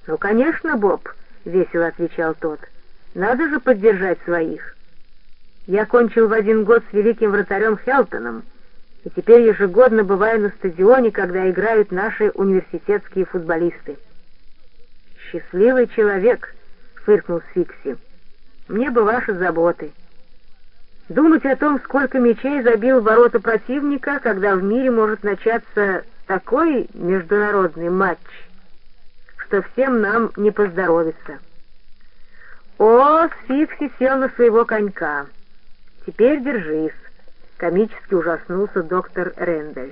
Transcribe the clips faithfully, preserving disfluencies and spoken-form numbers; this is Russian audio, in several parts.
«Ну, конечно, Боб», — весело отвечал тот, — «надо же поддержать своих. Я кончил в один год с великим вратарем Хелтоном, и теперь ежегодно бываю на стадионе, когда играют наши университетские футболисты». «Счастливый человек», — фыркнул Сфикси, — «мне бы ваши заботы. Думать о том, сколько мячей забил в ворота противника, когда в мире может начаться такой международный матч, что всем нам не поздоровится». О, Сфикси сел на своего конька. «Теперь держись», — комически ужаснулся доктор Рэндаль.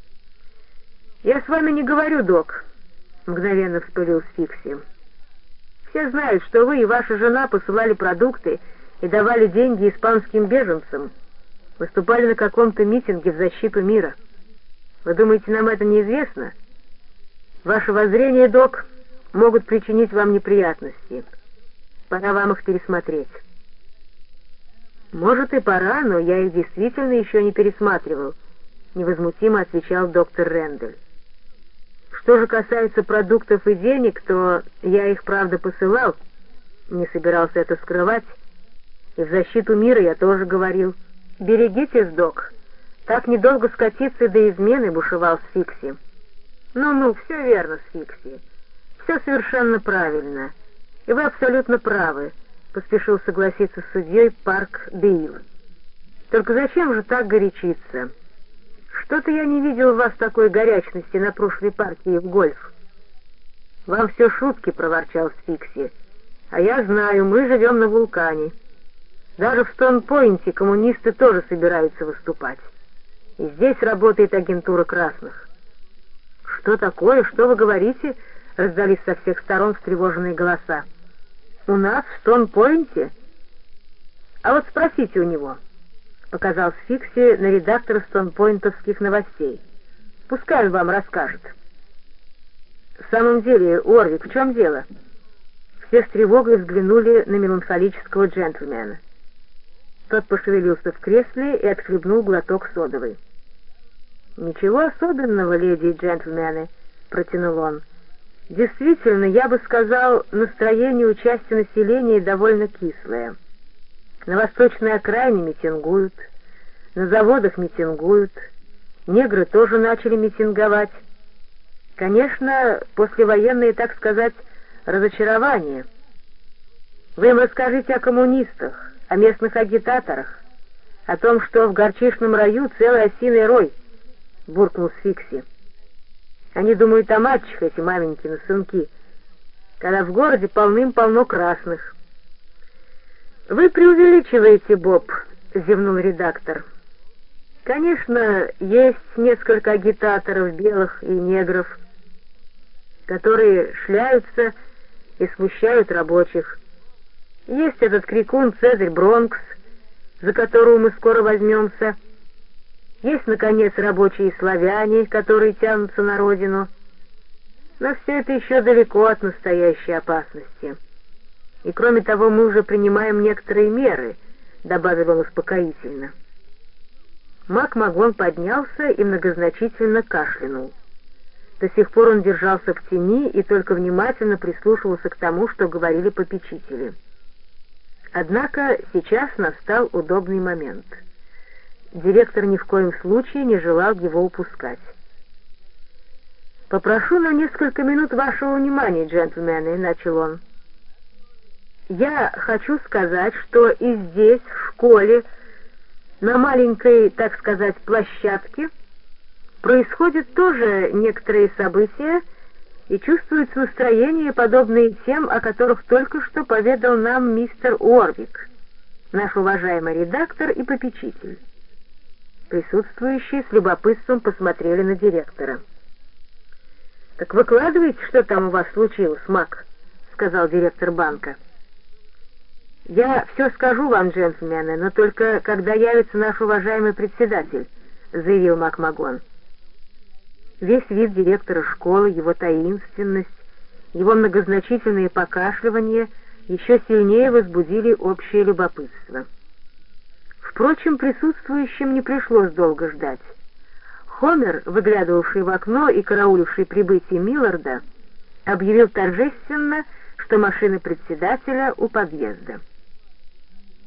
«Я с вами не говорю, док», — мгновенно вспылил Сфикси. «Все знают, что вы и ваша жена посылали продукты и давали деньги испанским беженцам, выступали на каком-то митинге в защиту мира. Вы думаете, нам это неизвестно? Ваши воззрения, док, могут причинить вам неприятности. Пора вам их пересмотреть». «Может, и пора, но я их действительно еще не пересматривал», — невозмутимо отвечал доктор Рэндаль. «Что же касается продуктов и денег, то я их, правда, посылал, не собирался это скрывать, и в защиту мира я тоже говорил. Берегитесь, док, так недолго скатиться до измены», — бушевал Сфикси. «Ну-ну, все верно, Сфикси, все совершенно правильно, и вы абсолютно правы», — поспешил согласиться с судьей Парк Дейл. «Только зачем же так горячиться? Что-то я не видел в вас такой горячности на прошлой партии в гольф». «Вам все шутки», — проворчал Сфикси. «А я знаю, мы живем на вулкане. Даже в Стоун-Пойнте коммунисты тоже собираются выступать. И здесь работает агентура красных». «Что такое? Что вы говорите?» — раздались со всех сторон встревоженные голоса. «У нас в Стоун-Пойнте? А вот спросите у него», — показал Сфикси на редактора стоун-пойнтовских новостей. «Пускай он вам расскажет». «В самом деле, Уорвик, в чем дело?» Все с тревогой взглянули на меланхолического джентльмена. Тот пошевелился в кресле и отхлебнул глоток содовой. «Ничего особенного, леди и джентльмены», — протянул он. «Действительно, я бы сказал, настроение у части населения довольно кислое. На восточной окраине митингуют, на заводах митингуют, негры тоже начали митинговать. Конечно, послевоенные, так сказать, разочарования. Вы им расскажите о коммунистах, о местных агитаторах, о том, что в горчичном раю целый осиный рой», — буркнул Сфикси. «Они думают о мальчиках, эти маменькины сынки, когда в городе полным-полно красных». «Вы преувеличиваете, Боб», — зевнул редактор. «Конечно, есть несколько агитаторов, белых и негров, которые шляются и смущают рабочих. Есть этот крикун Цезарь Бронкс, за которого мы скоро возьмемся. Есть, наконец, рабочие славяне, которые тянутся на родину. Но все это еще далеко от настоящей опасности. И кроме того, мы уже принимаем некоторые меры», — добавил он успокоительно. Мак-Магон поднялся и многозначительно кашлянул. До сих пор он держался в тени и только внимательно прислушивался к тому, что говорили попечители. Однако сейчас настал удобный момент. Директор ни в коем случае не желал его упускать. «Попрошу на несколько минут вашего внимания, джентльмены», — начал он. «Я хочу сказать, что и здесь, в школе, на маленькой, так сказать, площадке, происходят тоже некоторые события, и чувствуется настроение, подобные тем, о которых только что поведал нам мистер Уорвик, наш уважаемый редактор и попечитель». Присутствующие с любопытством посмотрели на директора. «Так выкладывайте, что там у вас случилось, Мак», — сказал директор банка. «Я все скажу вам, джентльмены, но только когда явится наш уважаемый председатель», — заявил Мак-Магон. Весь вид директора школы, его таинственность, его многозначительные покашливания еще сильнее возбудили общее любопытство. Впрочем, присутствующим не пришлось долго ждать. Хомер, выглядывавший в окно и карауливший прибытие Милларда, объявил торжественно, что машина председателя у подъезда.